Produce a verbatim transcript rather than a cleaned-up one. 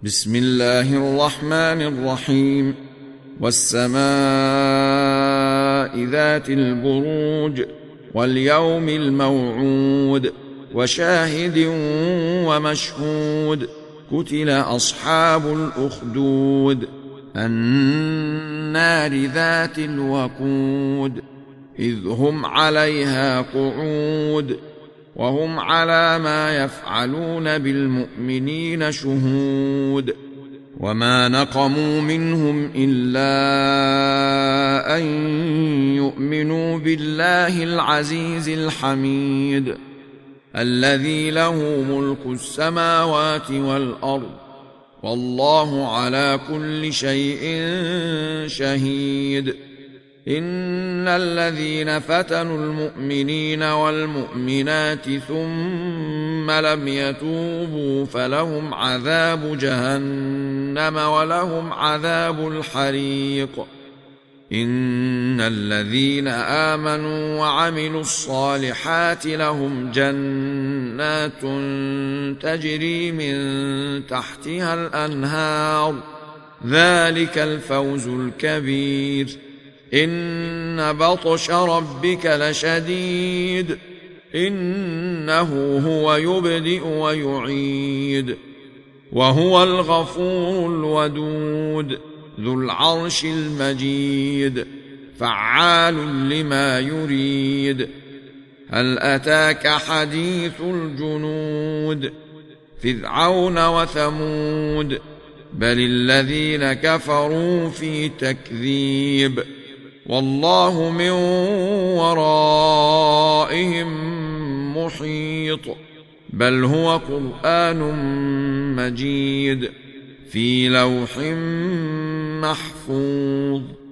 بسم الله الرحمن الرحيم والسماء ذات البروج واليوم الموعود وشاهد ومشهود قتل أصحاب الأخدود النار ذات الوقود إذ هم عليها قعود وهم على ما يفعلون بالمؤمنين شهود وما نقموا منهم إلا أن يؤمنوا بالله العزيز الحميد الذي له ملك السماوات والأرض والله على كل شيء شهيد إن الذين فتنوا المؤمنين والمؤمنات ثم لم يتوبوا فلهم عذاب جهنم ولهم عذاب الحريق إن الذين آمنوا وعملوا الصالحات لهم جنات تجري من تحتها الأنهار ذلك الفوز الكبير إن بطش ربك لشديد إنه هو يبدئ ويعيد وهو الغفور الودود ذو العرش المجيد فعال لما يريد هل أتاك حديث الجنود فرعون وثمود بل الذين كفروا في تكذيب والله من ورائهم محيط بل هو قرآن مجيد في لوح محفوظ.